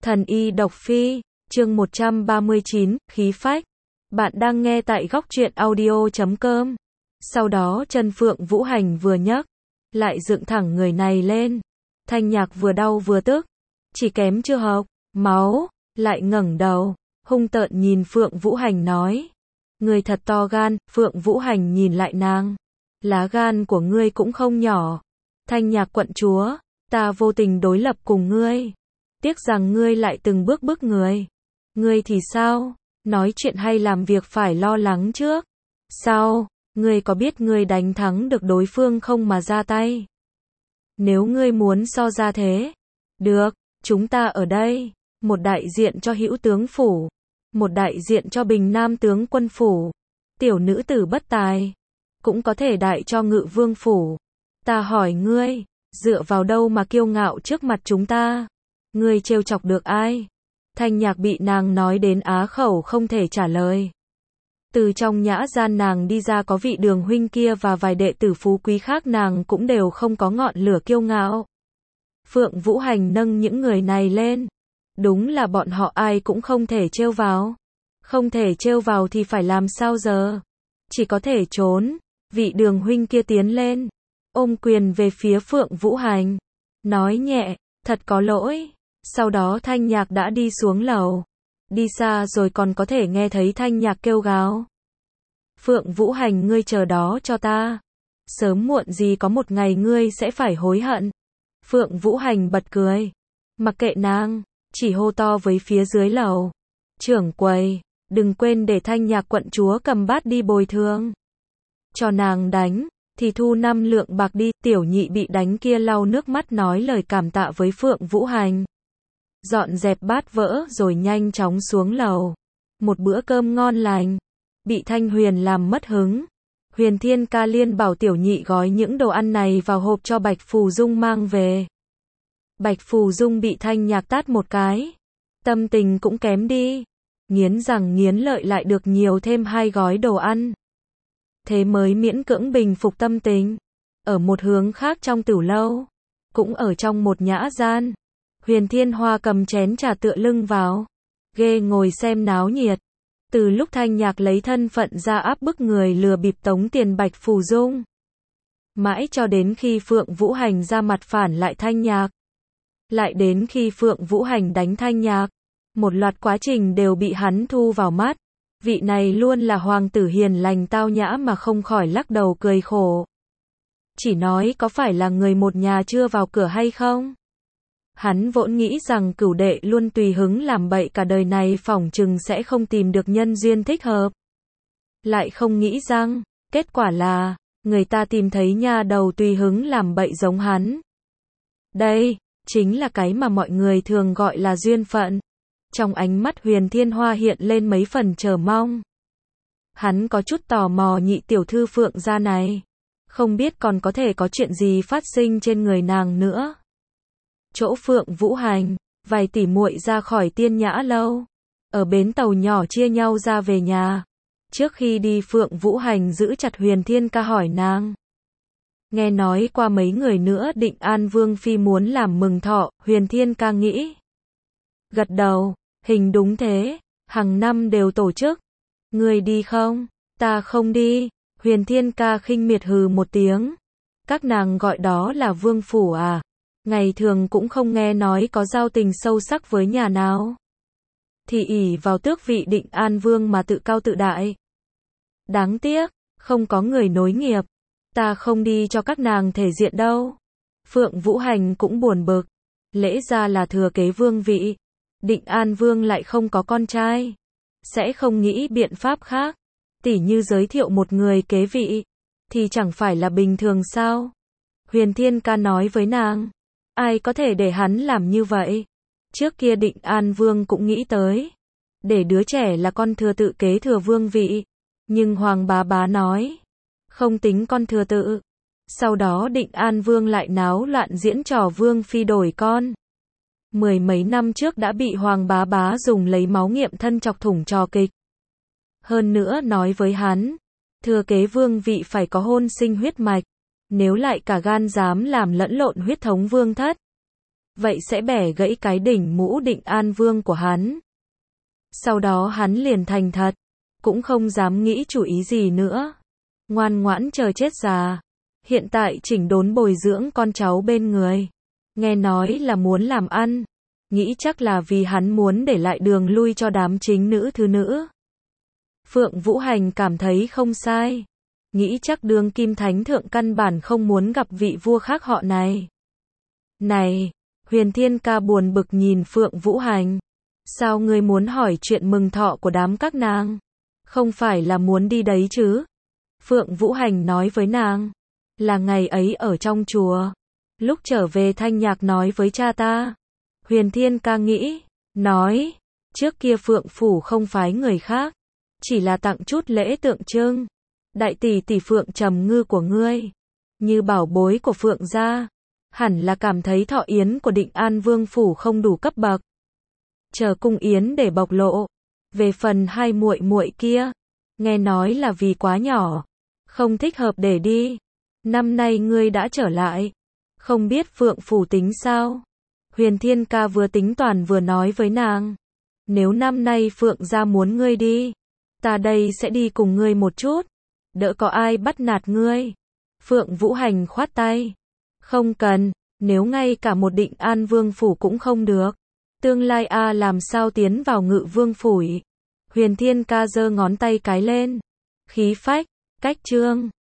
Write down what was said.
Thần y độc phi, chương 139, khí phách. Bạn đang nghe tại góc truyện audio.com. Sau đó chân Phượng Vũ Hành vừa nhấc, lại dựng thẳng người này lên. Thanh Nhạc vừa đau vừa tức, chỉ kém chưa hộc máu, lại ngẩng đầu, hung tợn nhìn Phượng Vũ Hành nói. Ngươi thật to gan. Phượng Vũ Hành nhìn lại nàng. Lá gan của ngươi cũng không nhỏ. Thanh Nhạc quận chúa, ta vô tình đối lập cùng ngươi. Tiếc rằng ngươi lại từng bước bức người. Ngươi thì sao? Nói chuyện hay làm việc phải lo lắng trước. Sao? Ngươi có biết ngươi đánh thắng được đối phương không mà ra tay? Nếu ngươi muốn so ra thế. Được, chúng ta ở đây. Một đại diện cho Hữu tướng phủ. Một đại diện cho Bình Nam tướng quân phủ. Tiểu nữ tử bất tài. Cũng có thể đại cho Ngự vương phủ. Ta hỏi ngươi, dựa vào đâu mà kiêu ngạo trước mặt chúng ta? Ngươi trêu chọc được ai? Thanh Nhạc bị nàng nói đến á khẩu không thể trả lời. Từ trong nhã gian nàng đi ra có vị Đường huynh kia và vài đệ tử phú quý khác, nàng cũng đều không có ngọn lửa kiêu ngạo. Phượng Vũ Hành nâng những người này lên. Đúng là bọn họ ai cũng không thể trêu vào. Không thể trêu vào thì phải làm sao giờ? Chỉ có thể trốn. Vị Đường huynh kia tiến lên, ôm quyền về phía Phượng Vũ Hành, nói nhẹ, thật có lỗi. Sau đó Thanh Nhạc đã đi xuống lầu. Đi xa rồi còn có thể nghe thấy Thanh Nhạc kêu gào. Phượng Vũ Hành, ngươi chờ đó cho ta. Sớm muộn gì có một ngày ngươi sẽ phải hối hận. Phượng Vũ Hành bật cười. Mặc kệ nàng, chỉ hô to với phía dưới lầu. Trưởng quầy, đừng quên để Thanh Nhạc quận chúa cầm bát đi bồi thường. Cho nàng đánh, thì thu 5 lượng bạc đi. Tiểu nhị bị đánh kia lau nước mắt nói lời cảm tạ với Phượng Vũ Hành. Dọn dẹp bát vỡ rồi nhanh chóng xuống lầu. Một bữa cơm ngon lành. Bị Thanh Huyền làm mất hứng. Huyền Thiên Ca liên bảo tiểu nhị gói những đồ ăn này vào hộp cho Bạch Phù Dung mang về. Bạch Phù Dung bị Thanh Nhạc tát một cái. Tâm tình cũng kém đi. Nghiến răng nghiến lợi lại được nhiều thêm 2 gói đồ ăn. Thế mới miễn cưỡng bình phục tâm tình. Ở một hướng khác trong tử lâu, cũng ở trong một nhã gian, Huyền Thiên Hoa cầm chén trà tựa lưng vào ghê ngồi xem náo nhiệt. Từ lúc Thanh Nhạc lấy thân phận ra áp bức người lừa bịp tống tiền Bạch Phù Dung, mãi cho đến khi Phượng Vũ Hành ra mặt phản lại Thanh Nhạc, lại đến khi Phượng Vũ Hành đánh Thanh Nhạc, một loạt quá trình đều bị hắn thu vào mắt. Vị này luôn là hoàng tử hiền lành tao nhã mà không khỏi lắc đầu cười khổ. Chỉ nói có phải là người một nhà chưa vào cửa hay không? Hắn vốn nghĩ rằng cửu đệ luôn tùy hứng làm bậy cả đời này phỏng chừng sẽ không tìm được nhân duyên thích hợp. Lại không nghĩ rằng, kết quả là, người ta tìm thấy nha đầu tùy hứng làm bậy giống hắn. Đây, chính là cái mà mọi người thường gọi là duyên phận. Trong ánh mắt Huyền Thiên Hoa hiện lên mấy phần chờ mong. Hắn có chút tò mò nhị tiểu thư Phượng gia này. Không biết còn có thể có chuyện gì phát sinh trên người nàng nữa. Chỗ Phượng Vũ Hành, vài tỷ muội ra khỏi Tiên Nhã lâu. Ở bến tàu nhỏ chia nhau ra về nhà. Trước khi đi Phượng Vũ Hành giữ chặt Huyền Thiên Ca hỏi nàng. Nghe nói qua mấy người nữa Định An Vương Phi muốn làm mừng thọ, Huyền Thiên Ca nghĩ. Gật đầu. Hình đúng thế, hàng năm đều tổ chức. Ngươi đi không? Ta không đi. Huyền Thiên Ca khinh miệt hừ một tiếng. Các nàng gọi đó là vương phủ à? Ngày thường cũng không nghe nói có giao tình sâu sắc với nhà nào. Thì ỷ vào tước vị Định An Vương mà tự cao tự đại. Đáng tiếc, không có người nối nghiệp. Ta không đi cho các nàng thể diện đâu. Phượng Vũ Hành cũng buồn bực. Lẽ ra là thừa kế vương vị. Định An Vương lại không có con trai. Sẽ không nghĩ biện pháp khác. Tỉ như giới thiệu một người kế vị. Thì chẳng phải là bình thường sao? Huyền Thiên Ca nói với nàng. Ai có thể để hắn làm như vậy? Trước kia Định An Vương cũng nghĩ tới. Để đứa trẻ là con thừa tự kế thừa vương vị. Nhưng Hoàng bá bá nói. Không tính con thừa tự. Sau đó Định An Vương lại náo loạn diễn trò vương phi đổi con. 10 mấy năm trước đã bị Hoàng bá bá dùng lấy máu nghiệm thân chọc thủng trò kịch. Hơn nữa nói với hắn, thừa kế vương vị phải có hôn sinh huyết mạch, nếu lại cả gan dám làm lẫn lộn huyết thống vương thất, vậy sẽ bẻ gãy cái đỉnh mũ Định An Vương của hắn. Sau đó hắn liền thành thật, cũng không dám nghĩ chủ ý gì nữa. Ngoan ngoãn chờ chết già. Hiện tại chỉnh đốn bồi dưỡng con cháu bên người. Nghe nói là muốn làm ăn. Nghĩ chắc là vì hắn muốn để lại đường lui cho đám chính nữ thứ nữ. Phượng Vũ Hành cảm thấy không sai. Nghĩ chắc đương kim thánh thượng căn bản không muốn gặp vị vua khác họ này. Này, Huyền Thiên Ca buồn bực nhìn Phượng Vũ Hành. Sao ngươi muốn hỏi chuyện mừng thọ của đám các nàng? Không phải là muốn đi đấy chứ? Phượng Vũ Hành nói với nàng. Là ngày ấy ở trong chùa. Lúc trở về Thanh Nhạc nói với cha ta. Huyền Thiên Ca nghĩ, nói, trước kia Phượng Phủ không phái người khác. Chỉ là tặng chút lễ tượng trưng. Đại tỷ tỷ Phượng Trầm Ngư của ngươi. Như bảo bối của Phượng gia. Hẳn là cảm thấy thọ yến của Định An Vương Phủ không đủ cấp bậc. Chờ cung yến để bộc lộ. Về phần hai muội muội kia. Nghe nói là vì quá nhỏ. Không thích hợp để đi. Năm nay ngươi đã trở lại. Không biết Phượng Phủ tính sao? Huyền Thiên Ca vừa tính toán vừa nói với nàng. Nếu năm nay Phượng gia muốn ngươi đi. Ta đây sẽ đi cùng ngươi một chút. Đỡ có ai bắt nạt ngươi. Phượng Vũ Hành khoát tay. Không cần, nếu ngay cả một Định An Vương Phủ cũng không được. Tương lai làm sao tiến vào Ngự Vương Phủ. Huyền Thiên Ca giơ ngón tay cái lên. Khí phách, cách trương.